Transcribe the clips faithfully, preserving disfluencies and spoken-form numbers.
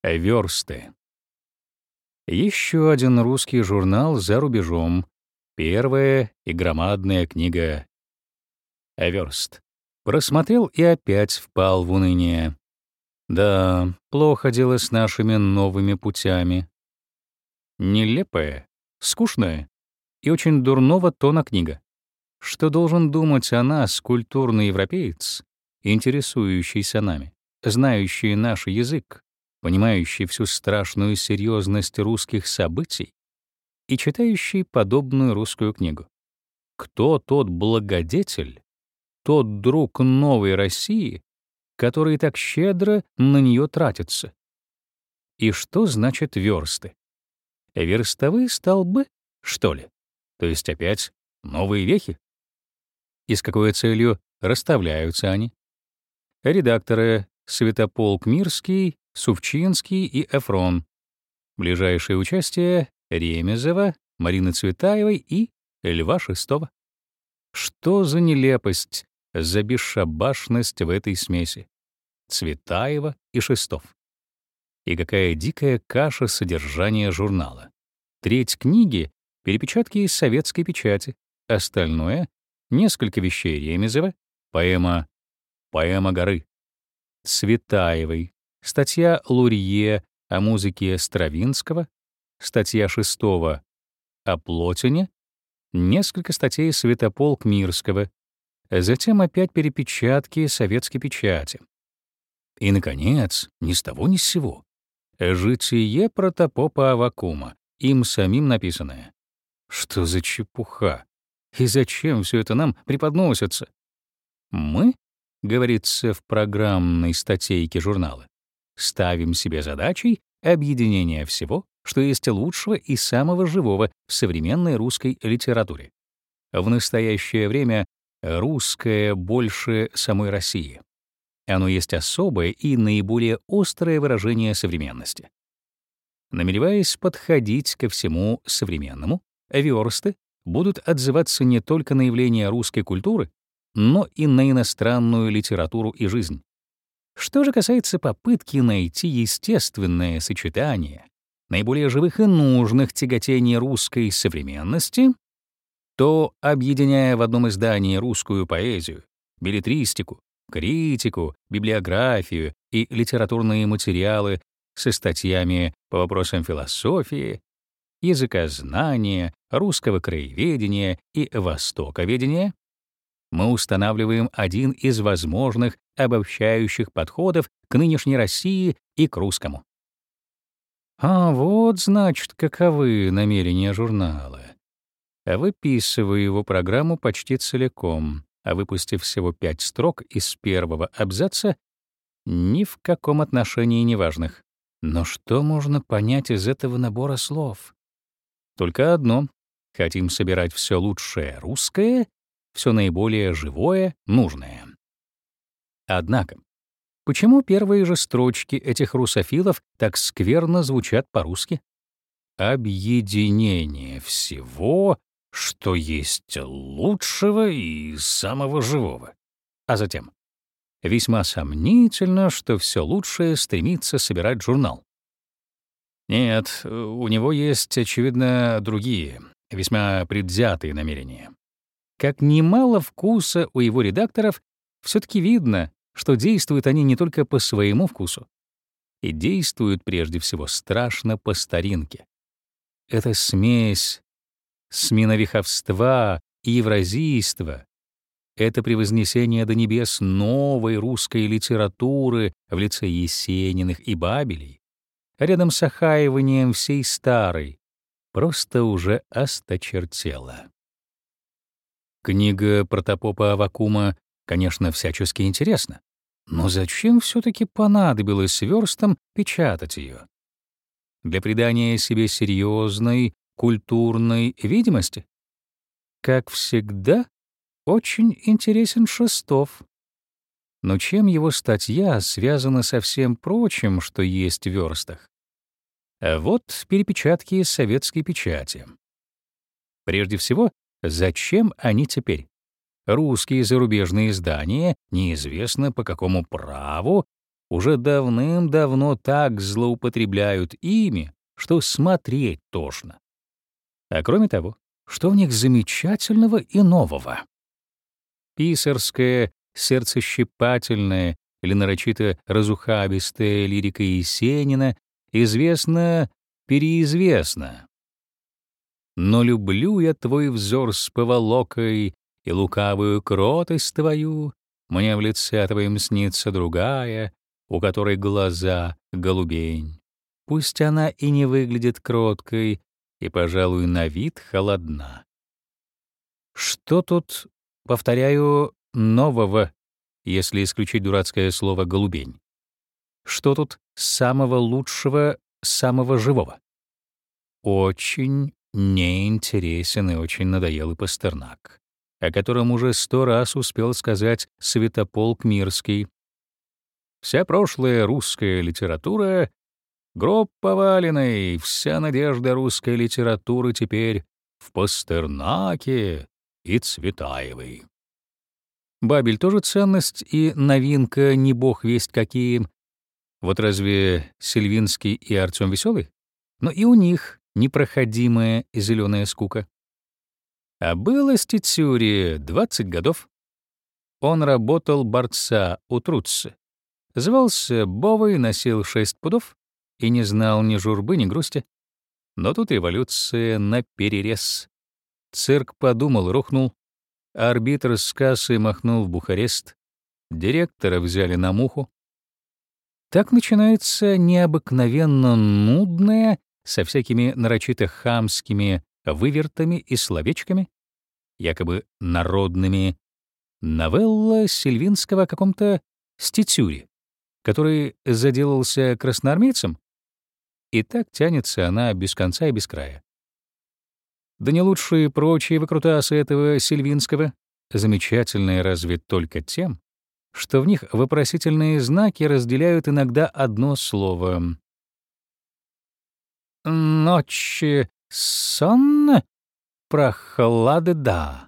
Версты. Еще один русский журнал за рубежом. Первая и громадная книга «Верст». Просмотрел и опять впал в уныние. Да, плохо дело с нашими новыми путями. Нелепая, скучная и очень дурного тона книга. Что должен думать о нас культурный европеец, интересующийся нами, знающий наш язык, понимающий всю страшную серьезность русских событий и читающий подобную русскую книгу? Кто тот благодетель, тот друг новой России, который так щедро на нее тратится? И что значит версты? Верстовые столбы, что ли? То есть опять новые вехи? И с какой целью расставляются они? Редакторы Святополк Мирский, Сувчинский и Эфрон. Ближайшее участие Ремезова, Марины Цветаевой и Льва Шестого. Что за нелепость, за бесшабашность в этой смеси? Цветаева и Шестов. И какая дикая каша содержания журнала. Треть книги — перепечатки из советской печати, остальное — несколько вещей Ремезова, поэма «Поэма горы», Цветаевой, статья Лурье о музыке Стравинского, статья Шестого о Плотине, несколько статей Святополк Мирского, затем опять перепечатки советской печати. И, наконец, ни с того ни с сего, «Житие протопопа Аввакума», им самим написанное. Что за чепуха? И зачем все это нам преподносится? Мы, говорится в программной статейке журнала, ставим себе задачей объединение всего, что есть лучшего и самого живого в современной русской литературе. В настоящее время русское больше самой России. Оно есть особое и наиболее острое выражение современности. Намереваясь подходить ко всему современному, версты будут отзываться не только на явления русской культуры, но и на иностранную литературу и жизнь. Что же касается попытки найти естественное сочетание наиболее живых и нужных тяготений русской современности, то, объединяя в одном издании русскую поэзию, беллетристику, критику, библиографию и литературные материалы со статьями по вопросам философии, языкознания, русского краеведения и востоковедения, мы устанавливаем один из возможных обобщающих подходов к нынешней России и к русскому. А вот, значит, каковы намерения журнала. Выписываю его программу почти целиком, а выпустив всего пять строк из первого абзаца, ни в каком отношении неважных. Но что можно понять из этого набора слов? Только одно. Хотим собирать все лучшее русское, все наиболее живое, нужное. Однако, почему первые же строчки этих русофилов так скверно звучат по-русски? Объединение всего, что есть лучшего и самого живого. А затем, весьма сомнительно, что все лучшее стремится собирать журнал. Нет, у него есть, очевидно, другие, весьма предвзятые намерения. Как немало вкуса у его редакторов, все-таки видно, что действуют они не только по своему вкусу, и действуют прежде всего страшно по старинке. Это смесь сминовиховства и евразийства, это превознесение до небес новой русской литературы в лице Есениных и Бабелей, рядом с охаиванием всей старой, просто уже осточертело. Книга протопопа Аввакума, конечно, всячески интересна, но зачем все-таки понадобилось верстам печатать ее? Для придания себе серьезной, культурной видимости? Как всегда, очень интересен Шестов. Но чем его статья связана со всем прочим, что есть в верстах? А вот перепечатки из советской печати. Прежде всего, зачем они теперь? Русские зарубежные издания, неизвестно по какому праву, уже давным-давно так злоупотребляют ими, что смотреть тошно. А кроме того, что в них замечательного и нового? Писарская, сердцещипательная или нарочито разухабистая лирика Есенина известна, переизвестна. Но люблю я твой взор с поволокой и лукавую кротость твою, мне в лице твоем снится другая, у которой глаза голубень. Пусть она и не выглядит кроткой, и, пожалуй, на вид холодна. Что тут, повторяю, нового, если исключить дурацкое слово «голубень»? Что тут самого лучшего, самого живого? Очень неинтересен и очень надоел и Пастернак, о котором уже сто раз успел сказать Святополк Мирский. Вся прошлая русская литература — гроб поваленный, вся надежда русской литературы теперь в Пастернаке и Цветаевой. Бабель тоже ценность и новинка, не бог весть какие. Вот разве Сильвинский и Артём Веселый? Но и у них непроходимая зеленая скука. А было Стецюре двадцать годов. Он работал борца у Труцци. Звался Бовой, носил шесть пудов и не знал ни журбы, ни грусти. Но тут революция наперерез. Цирк подумал, рухнул. Арбитр с кассы махнул в Бухарест. Директора взяли на муху. Так начинается необыкновенно нудная, со всякими нарочито хамскими вывертами и словечками, якобы народными, новелла Сильвинского о каком-то Стецюре, который заделался красноармейцем, и так тянется она без конца и без края. Да не лучшие прочие выкрутасы этого Сильвинского, замечательные разве только тем, что в них вопросительные знаки разделяют иногда одно слово. Ночи сон, прохлады да.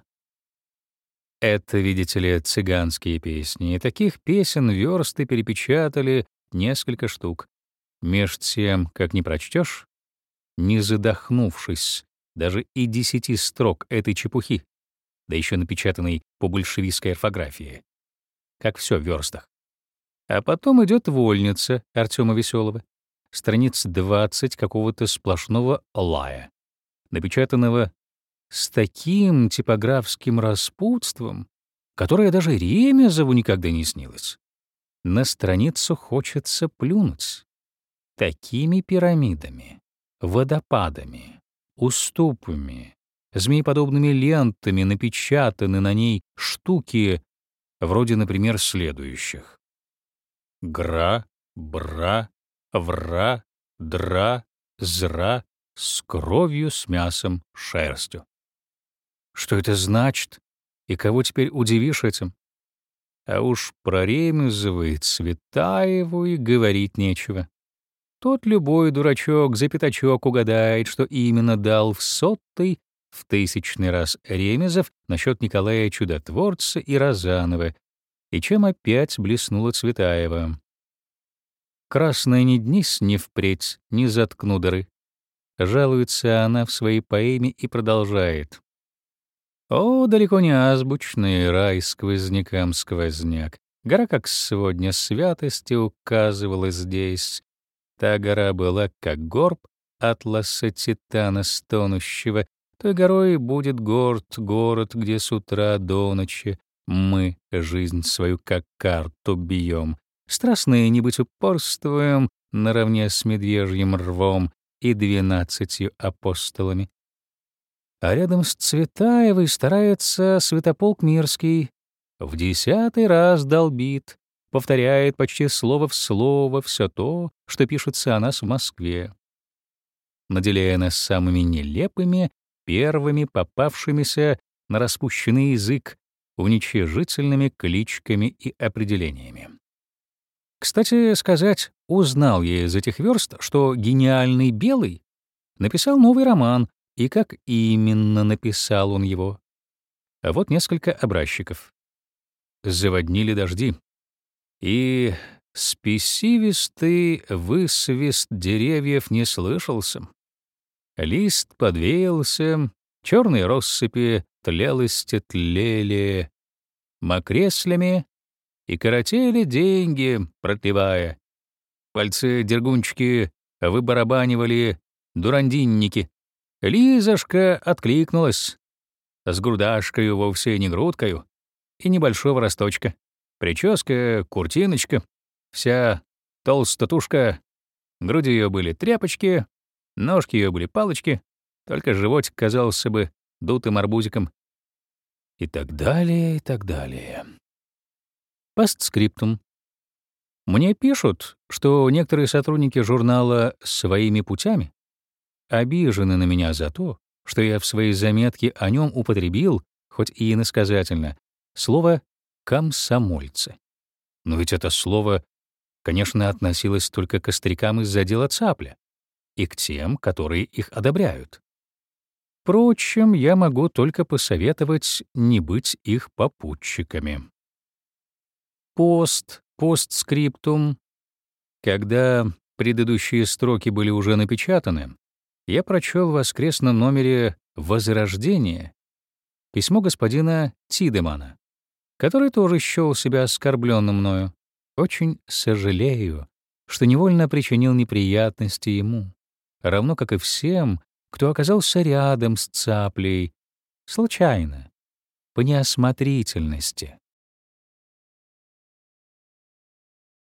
Это, видите ли, цыганские песни, и таких песен вёрсты перепечатали несколько штук. Меж тем, как не прочтёшь, не задохнувшись, даже и десяти строк этой чепухи, да ещё напечатанной по большевистской орфографии, как всё в вёрстах. А потом идёт вольница Артёма Весёлого, страниц двадцать какого-то сплошного лая, напечатанного с таким типографским распутством, которое даже Ремезову никогда не снилось. На страницу хочется плюнуть. Такими пирамидами, водопадами, уступами, змееподобными лентами напечатаны на ней штуки, вроде, например, следующих: гра, бра, вра, дра, зра, с кровью, с мясом, шерстью. Что это значит? И кого теперь удивишь этим? А уж про Ремезову и Цветаеву и говорить нечего. Тот любой дурачок за пятачок угадает, что именно дал в сотый, в тысячный раз Ремезов насчет Николая Чудотворца и Розанова, и чем опять блеснула Цветаева. «Красные ни днись, ни впредь, не заткну дыры». Жалуется она в своей поэме и продолжает. О, далеко не азбучный рай сквознякам сквозняк. Гора, как сегодня, святости указывала здесь. Та гора была, как горб атласа титана стонущего. Той горой будет город, город, где с утра до ночи мы жизнь свою как карту бьем. Страстные не быть упорствуем наравне с медвежьим рвом и двенадцатью апостолами. А рядом с Цветаевой старается Святополк Мирский. В десятый раз долбит, повторяет почти слово в слово все то, что пишется о нас в Москве, наделяя нас самыми нелепыми, первыми попавшимися на распущенный язык уничижительными кличками и определениями. Кстати сказать, узнал я из этих верст, что гениальный Белый написал новый роман, и как именно написал он его. А вот несколько образчиков. «Заводнили дожди» и Спесивистый высвист деревьев не слышался. Лист подвеялся, черные россыпи тлелости тлели мокреслями и коротели деньги, протлевая. Пальцы-дергунчики выбарабанивали дурандинники. Лизашка откликнулась с грудашкою, вовсе не грудкою, и небольшого росточка. Прическа, куртиночка, вся толстотушка. Груди ее были тряпочки, ножки ее были палочки, только животик казался бы дутым арбузиком. И так далее, и так далее. Постскриптум. Мне пишут, что некоторые сотрудники журнала «Своими путями» обижены на меня за то, что я в своей заметке о нем употребил, хоть и иносказательно, слово «комсомольцы». Но ведь это слово, конечно, относилось только к острякам из-за дела Цапля и к тем, которые их одобряют. Впрочем, я могу только посоветовать не быть их попутчиками. Пост, постскриптум. Когда предыдущие строки были уже напечатаны, я прочел в воскресном номере «Возрождение» письмо господина Тидемана, который тоже счёл себя оскорблённым мною. Очень сожалею, что невольно причинил неприятности ему, равно как и всем, кто оказался рядом с Цаплей, случайно, по неосмотрительности.